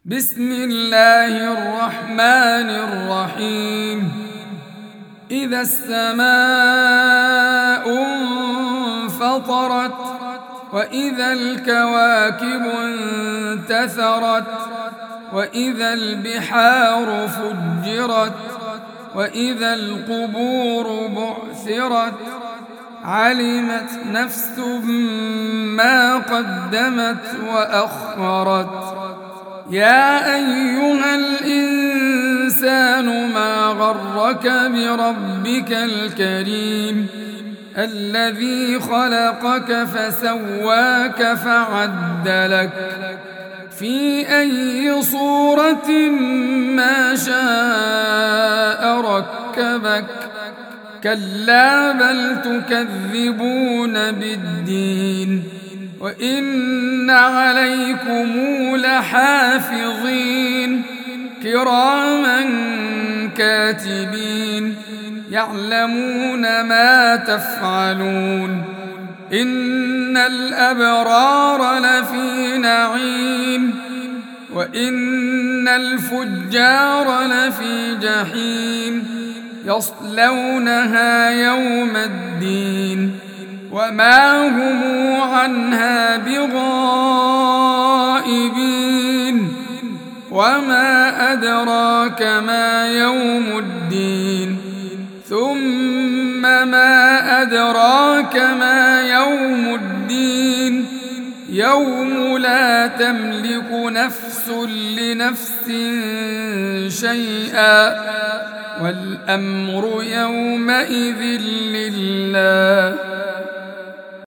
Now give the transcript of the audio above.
بسم الله الرحمن الرحيم. إذا السماء انفطرت وإذا الكواكب انتثرت وإذا البحار فجرت وإذا القبور بعثرت علمت نفس ما قدمت وأخرت. يا أيها الإنسان ما غرك بربك الكريم الذي خلقك فسواك فعدلك في أي صورة ما شاء ركبك. كلا بل تكذبون بالدين وإن عليكم لحافظين كراما كاتبين يعلمون ما تفعلون. إن الأبرار لفي نعيم وإن الفجار لفي جحيم يصلونها يوم الدين وما هم عنها بغائبين. وما أدراك ما يوم الدين ثم ما أدراك ما يوم الدين يوم لا تملك نفس لنفس شيئا والأمر يومئذ لله.